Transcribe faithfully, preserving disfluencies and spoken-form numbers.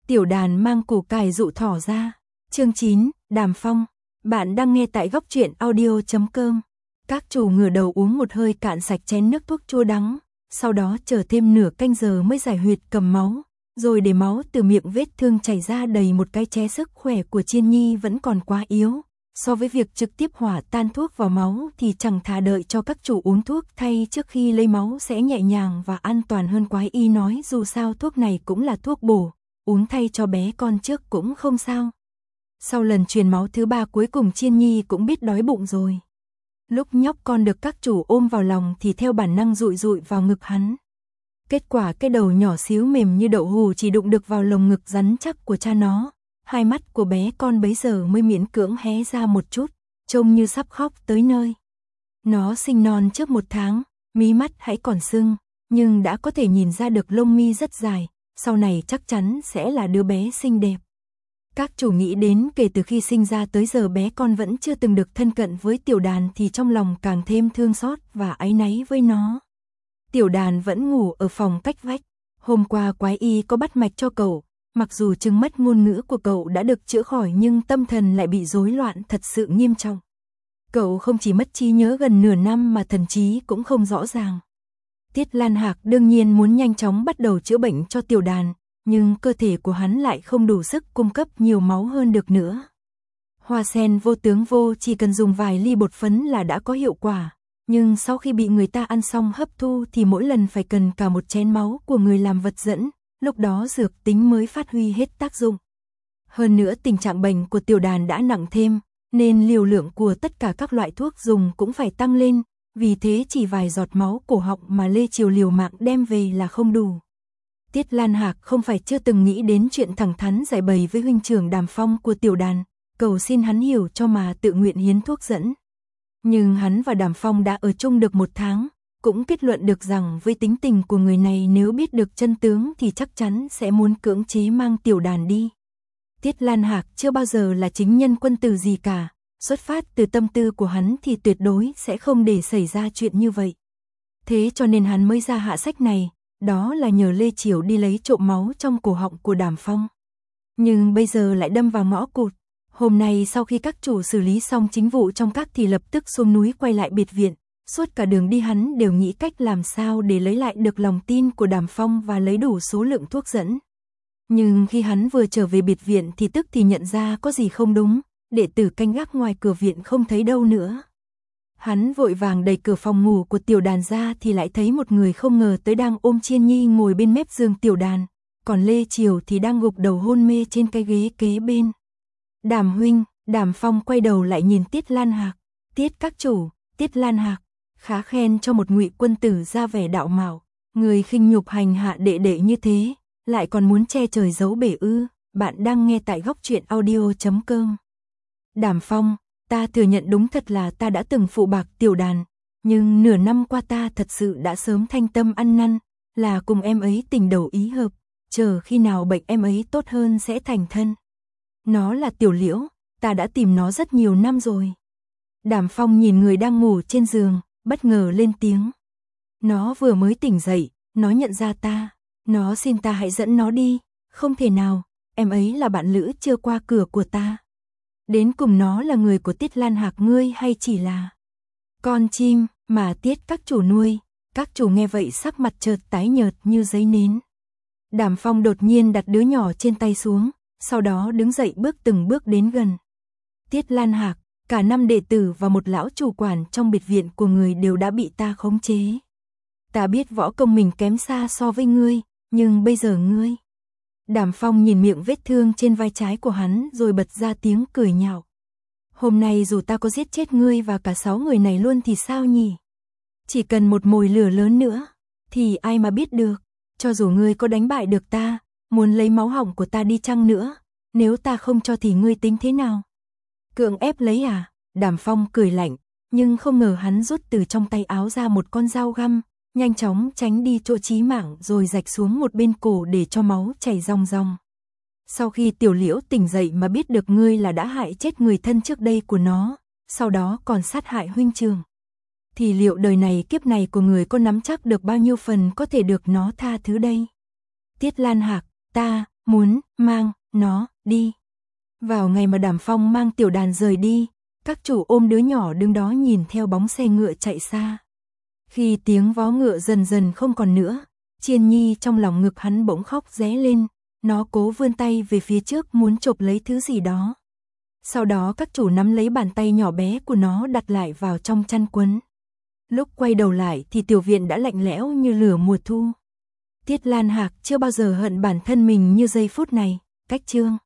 Tiểu đàn mang củ cải dụ thỏ ra. Chương chín, Đàm Phong. Bạn đang nghe tại góc truyện audio chấm com. Các chủ ngửa đầu uống một hơi cạn sạch chén nước thuốc chua đắng, sau đó chờ thêm nửa canh giờ mới giải huyệt cầm máu, rồi để máu từ miệng vết thương chảy ra đầy một cái ché. Sức khỏe của Chiên Nhi vẫn còn quá yếu, so với việc trực tiếp hỏa tan thuốc vào máu thì chẳng thà đợi cho các chủ uống thuốc thay trước khi lấy máu sẽ nhẹ nhàng và an toàn hơn. Quái y nói dù sao thuốc này cũng là thuốc bổ, uống thay cho bé con trước cũng không sao. Sau lần truyền máu thứ ba cuối cùng Chiên Nhi cũng biết đói bụng rồi. Lúc nhóc con được các chủ ôm vào lòng thì theo bản năng dụi dụi vào ngực hắn. Kết quả cái đầu nhỏ xíu mềm như đậu hù chỉ đụng được vào lồng ngực rắn chắc của cha nó. Hai mắt của bé con bấy giờ mới miễn cưỡng hé ra một chút, trông như sắp khóc tới nơi. Nó sinh non trước một tháng, mí mắt hãy còn sưng, nhưng đã có thể nhìn ra được lông mi rất dài, sau này chắc chắn sẽ là đứa bé xinh đẹp. Các chủ nghĩ đến kể từ khi sinh ra tới giờ bé con vẫn chưa từng được thân cận với tiểu đàn thì trong lòng càng thêm thương xót và áy náy với nó. Tiểu đàn vẫn ngủ ở phòng cách vách. Hôm qua quái y có bắt mạch cho cậu, mặc dù chứng mất ngôn ngữ của cậu đã được chữa khỏi nhưng tâm thần lại bị rối loạn thật sự nghiêm trọng. Cậu không chỉ mất trí nhớ gần nửa năm mà thần trí cũng không rõ ràng. Tiết Lan Hạc đương nhiên muốn nhanh chóng bắt đầu chữa bệnh cho tiểu đàn, nhưng cơ thể của hắn lại không đủ sức cung cấp nhiều máu hơn được nữa. Hoa sen vô tướng vô chỉ cần dùng vài ly bột phấn là đã có hiệu quả, nhưng sau khi bị người ta ăn xong hấp thu thì mỗi lần phải cần cả một chén máu của người làm vật dẫn, lúc đó dược tính mới phát huy hết tác dụng. Hơn nữa tình trạng bệnh của tiểu đàn đã nặng thêm, nên liều lượng của tất cả các loại thuốc dùng cũng phải tăng lên, vì thế chỉ vài giọt máu cổ họng mà Lê Triều liều mạng đem về là không đủ. Tiết Lan Hạc không phải chưa từng nghĩ đến chuyện thẳng thắn giải bày với huynh trưởng Đàm Phong của tiểu đàn, cầu xin hắn hiểu cho mà tự nguyện hiến thuốc dẫn. Nhưng hắn và Đàm Phong đã ở chung được một tháng, cũng kết luận được rằng với tính tình của người này nếu biết được chân tướng thì chắc chắn sẽ muốn cưỡng chế mang tiểu đàn đi. Tiết Lan Hạc chưa bao giờ là chính nhân quân tử gì cả, xuất phát từ tâm tư của hắn thì tuyệt đối sẽ không để xảy ra chuyện như vậy. Thế cho nên hắn mới ra hạ sách này, đó là nhờ Lê Triều đi lấy trộm máu trong cổ họng của Đàm Phong. Nhưng bây giờ lại đâm vào ngõ cụt. Hôm nay sau khi các chủ xử lý xong chính vụ trong các thì lập tức xuống núi quay lại biệt viện. Suốt cả đường đi hắn đều nghĩ cách làm sao để lấy lại được lòng tin của Đàm Phong và lấy đủ số lượng thuốc dẫn. Nhưng khi hắn vừa trở về biệt viện thì tức thì nhận ra có gì không đúng, đệ tử canh gác ngoài cửa viện không thấy đâu nữa. Hắn vội vàng đẩy cửa phòng ngủ của tiểu đàn ra thì lại thấy một người không ngờ tới đang ôm Chiên Nhi ngồi bên mép giường tiểu đàn, còn Lê Triều thì đang gục đầu hôn mê trên cái ghế kế bên. Đàm huynh, Đàm Phong quay đầu lại nhìn Tiết Lan Hạc. Tiết các chủ, Tiết Lan Hạc, khá khen cho một ngụy quân tử ra vẻ đạo mạo, người khinh nhục hành hạ đệ đệ như thế, lại còn muốn che trời giấu bể ư. Bạn đang nghe tại góc truyện audio chấm com. Đàm Phong, ta thừa nhận đúng thật là ta đã từng phụ bạc tiểu đàn, nhưng nửa năm qua ta thật sự đã sớm thanh tâm ăn năn, là cùng em ấy tình đầu ý hợp, chờ khi nào bệnh em ấy tốt hơn sẽ thành thân. Nó là Tiểu Liễu, ta đã tìm nó rất nhiều năm rồi. Đàm Phong nhìn người đang ngủ trên giường, bất ngờ lên tiếng. Nó vừa mới tỉnh dậy, nó nhận ra ta, nó xin ta hãy dẫn nó đi. Không thể nào, em ấy là bạn lữ chưa qua cửa của ta. Đến cùng nó là người của Tiết Lan Hạc ngươi hay chỉ là con chim mà Tiết các chủ nuôi? Các chủ nghe vậy sắc mặt chợt tái nhợt như giấy nến. Đàm Phong đột nhiên đặt đứa nhỏ trên tay xuống, sau đó đứng dậy bước từng bước đến gần. Tiết Lan Hạc, cả năm đệ tử và một lão chủ quản trong biệt viện của người đều đã bị ta khống chế. Ta biết võ công mình kém xa so với ngươi, nhưng bây giờ ngươi... Đàm Phong nhìn miệng vết thương trên vai trái của hắn rồi bật ra tiếng cười nhạo. Hôm nay dù ta có giết chết ngươi và cả sáu người này luôn thì sao nhỉ? Chỉ cần một mồi lửa lớn nữa, thì ai mà biết được, cho dù ngươi có đánh bại được ta, muốn lấy máu họng của ta đi chăng nữa, nếu ta không cho thì ngươi tính thế nào? Cưỡng ép lấy à? Đàm Phong cười lạnh, nhưng không ngờ hắn rút từ trong tay áo ra một con dao găm, nhanh chóng tránh đi chỗ chí mạng rồi rạch xuống một bên cổ để cho máu chảy ròng ròng. Sau khi Tiểu Liễu tỉnh dậy mà biết được ngươi là đã hại chết người thân trước đây của nó, sau đó còn sát hại huynh trưởng, thì liệu đời này kiếp này của người có nắm chắc được bao nhiêu phần có thể được nó tha thứ đây? Tiết Lan Hạc, ta, muốn mang nó đi. Vào ngày mà Đàm Phong mang tiểu đàn rời đi, các chủ ôm đứa nhỏ đứng đó nhìn theo bóng xe ngựa chạy xa. Khi tiếng vó ngựa dần dần không còn nữa, Chiên Nhi trong lòng ngực hắn bỗng khóc ré lên, nó cố vươn tay về phía trước muốn chộp lấy thứ gì đó. Sau đó các chủ nắm lấy bàn tay nhỏ bé của nó đặt lại vào trong chăn quấn. Lúc quay đầu lại thì tiểu viện đã lạnh lẽo như lửa mùa thu. Tiết Lan Hạc chưa bao giờ hận bản thân mình như giây phút này. Cách chương